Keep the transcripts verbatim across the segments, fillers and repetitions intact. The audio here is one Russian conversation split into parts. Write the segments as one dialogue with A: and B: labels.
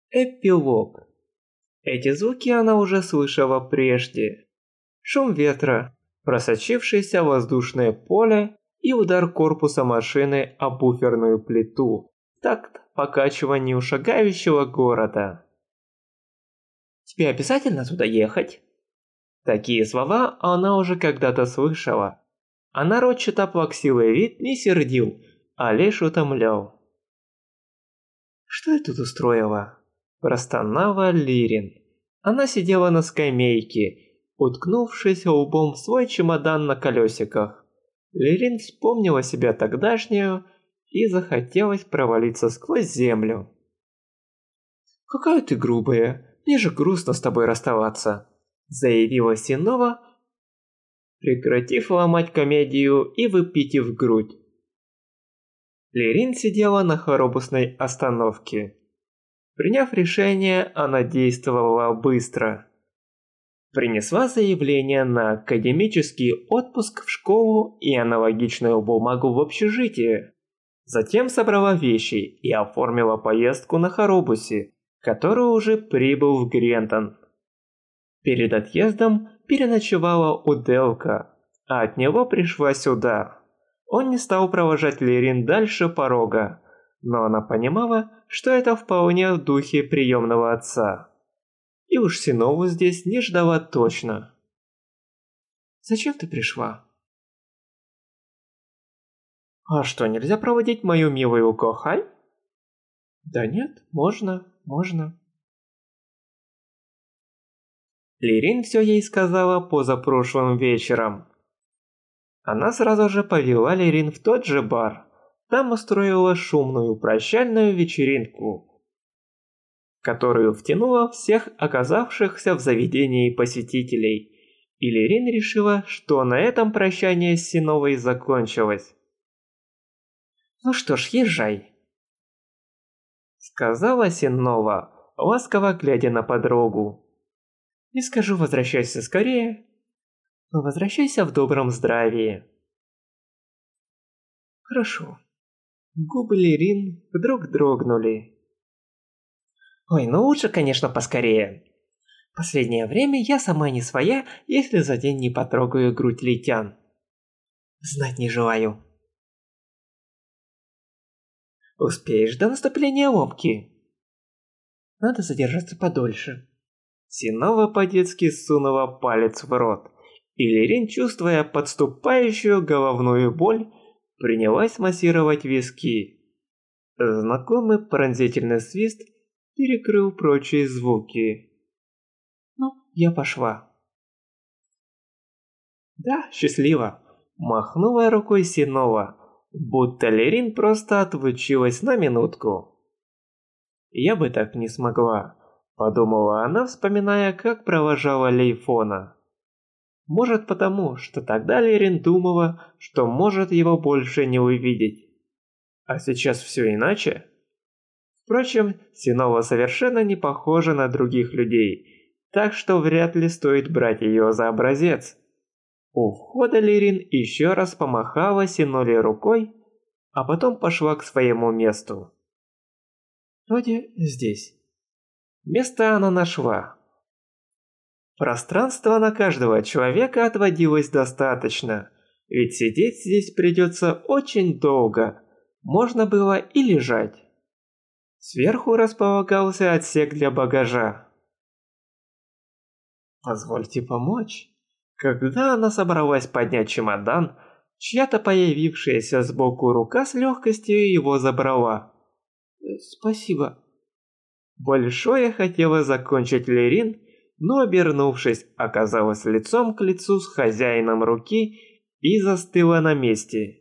A: Эпилог. Эти звуки она уже слышала прежде. Шум ветра, просочившееся воздушное поле и удар корпуса машины о буферную плиту в такт покачиванию шагающего города. «Тебе обязательно туда ехать?» Такие слова она уже когда-то слышала. А нарочито плаксивый вид не сердил, а лишь утомлял. «Что я тут устроила?» Простонала Лирин. Она сидела на скамейке, уткнувшись лбом в свой чемодан на колесиках. Лирин вспомнила себя тогдашнюю и захотелось провалиться сквозь землю. «Какая ты грубая, мне же грустно с тобой расставаться», заявила Синова, прекратив ломать комедию и выпитив грудь. Лирин сидела на хоробусной остановке. Приняв решение, она действовала быстро. Принесла заявление на академический отпуск в школу и аналогичную бумагу в общежитие. Затем собрала вещи и оформила поездку на хоробусе, который уже прибыл в Грентон. Перед отъездом переночевала у Делка, а от него пришла сюда. Он не стал провожать Лирин дальше порога, но она понимала, что это вполне в духе приемного отца. И уж Синову здесь не ждала точно. «Зачем ты пришла?» «А что, нельзя проводить мою милую Кохай?» «Да нет, можно, можно». Лирин все ей сказала позапрошлым вечером. Она сразу же повела Лирин в тот же бар. Там устроила шумную прощальную вечеринку, которую втянула всех оказавшихся в заведении посетителей. И Лирин решила, что на этом прощание с Синовой закончилось. «Ну что ж, езжай», сказала Синова, ласково глядя на подругу. «Не скажу возвращайся скорее, но возвращайся в добром здравии». «Хорошо». Губы Лирин вдруг дрогнули. «Ой, ну лучше, конечно, поскорее. Последнее время я сама не своя, если за день не потрогаю грудь Литян. Знать не желаю». «Успеешь до наступления ломки?» «Надо задержаться подольше». Синова по-детски сунула палец в рот, и Лирин, чувствуя подступающую головную боль, принялась массировать виски. Знакомый пронзительный свист перекрыл прочие звуки. «Ну, я пошла». «Да, счастливо», – махнула рукой Синова, будто Лирин просто отлучилась на минутку. «Я бы так не смогла», – подумала она, вспоминая, как провожала Лейфона. Может потому, что тогда Лирин думала, что может его больше не увидеть. А сейчас все иначе. Впрочем, Синова совершенно не похожа на других людей, так что вряд ли стоит брать ее за образец. У входа Лирин еще раз помахала Синове рукой, а потом пошла к своему месту. Вроде здесь. Место она нашла. Пространства на каждого человека отводилось достаточно, ведь сидеть здесь придется очень долго. Можно было и лежать. Сверху располагался отсек для багажа. «Позвольте помочь». Когда она собралась поднять чемодан, чья-то появившаяся сбоку рука с легкостью его забрала. «Спасибо». Большое хотела закончить Лирин, но, обернувшись, оказалась лицом к лицу с хозяином руки и застыла на месте.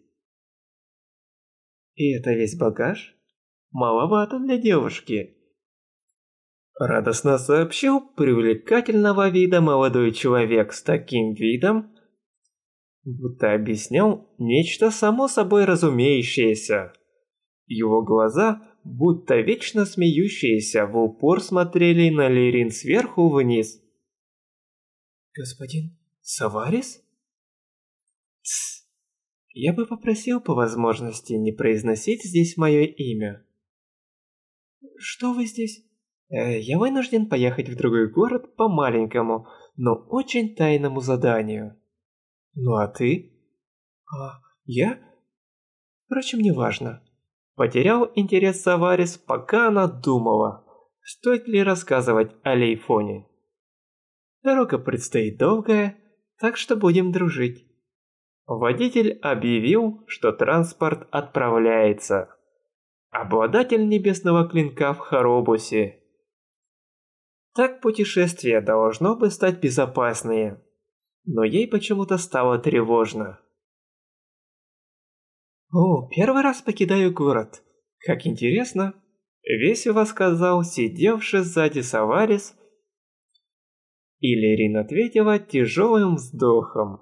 A: «И это весь багаж? Маловато для девушки», — радостно сообщил привлекательного вида молодой человек с таким видом, будто объяснял нечто само собой разумеющееся. Его глаза, будто вечно смеющиеся, в упор смотрели на Лирин сверху вниз. «Господин Саварис?» «Тсс, я бы попросил по возможности не произносить здесь мое имя». «Что вы здесь?» Э, я вынужден поехать в другой город по маленькому, но очень тайному заданию. Ну а ты? А, я? Впрочем, неважно. Потерял интерес Саварис, пока она думала, стоит ли рассказывать о Лейфоне. Дорога предстоит долгая, так что будем дружить. Водитель объявил, что транспорт отправляется. Обладатель небесного клинка в Харобусе. Так путешествие должно бы стать безопаснее, но ей почему-то стало тревожно. «О, первый раз покидаю город. Как интересно!» Весело сказал сидевший сзади Саварис, и Лерин ответила тяжелым вздохом.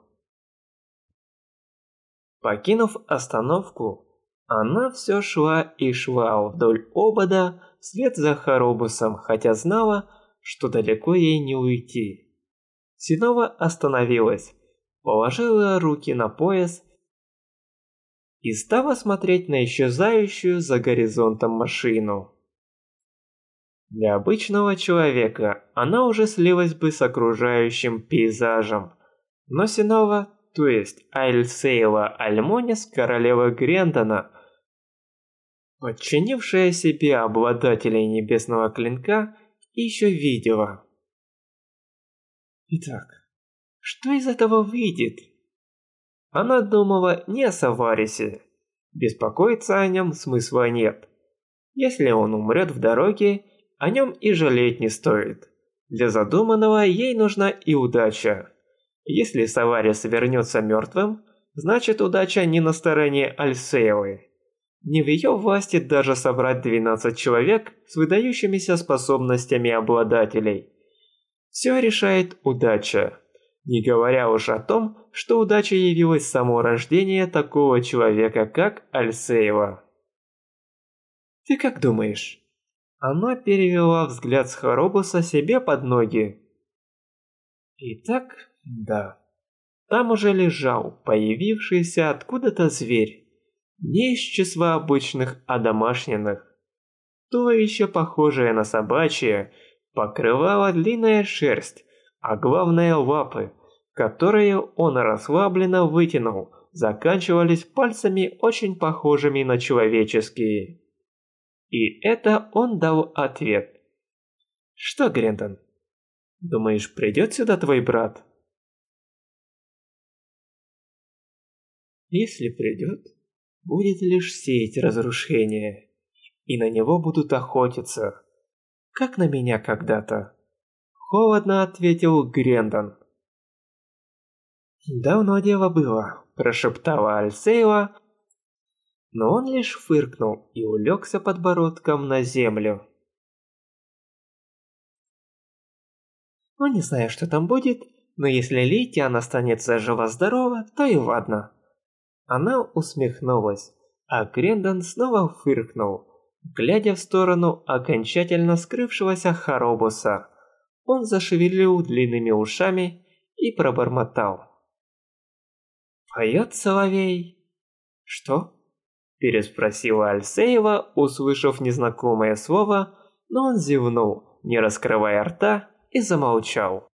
A: Покинув остановку, она все шла и шла вдоль обода вслед за Харобусом, хотя знала, что далеко ей не уйти. Синова остановилась, положила руки на пояс и стала смотреть на исчезающую за горизонтом машину. Для обычного человека она уже слилась бы с окружающим пейзажем, но Синова, то есть Альсейла Альмонис, королева Грендона, подчинившая себе обладателей небесного клинка, еще видела. Итак, что из этого выйдет? Она думала не о Саварисе. Беспокоиться о нем смысла нет. Если он умрет в дороге, о нем и жалеть не стоит. Для задуманного ей нужна и удача. Если Саварис вернется мертвым, значит удача не на стороне Альсейлы. Не в ее власти даже собрать двенадцать человек с выдающимися способностями обладателей. Все решает удача. Не говоря уж о том, что удача явилась само рождение такого человека, как Альсейла. Ты как думаешь? Она перевела взгляд с Харобуса себе под ноги. Итак, да. Там уже лежал появившийся откуда-то зверь. Не из числа обычных одомашненных. Туловище, похожее на собачье, покрывало длинная шерсть, а главное лапы, которые он расслабленно вытянул, заканчивались пальцами, очень похожими на человеческие. И это он дал ответ. Что, Грендон, думаешь, придет сюда твой брат? Если придет, будет лишь сеять разрушение, и на него будут охотиться, как на меня когда-то. Холодно ответил Грендон. «Давно дело было», – прошептала Альсейла, но он лишь фыркнул и улегся подбородком на землю. Ну, не знаю, что там будет, но если Литиан останется жива-здорова, то и ладно. Она усмехнулась, а Грендон снова фыркнул, глядя в сторону окончательно скрывшегося Харобуса. Он зашевелил длинными ушами и пробормотал. «Поет соловей». «Что?» – переспросила Альсеева, услышав незнакомое слово, но он зевнул, не раскрывая рта, и замолчал.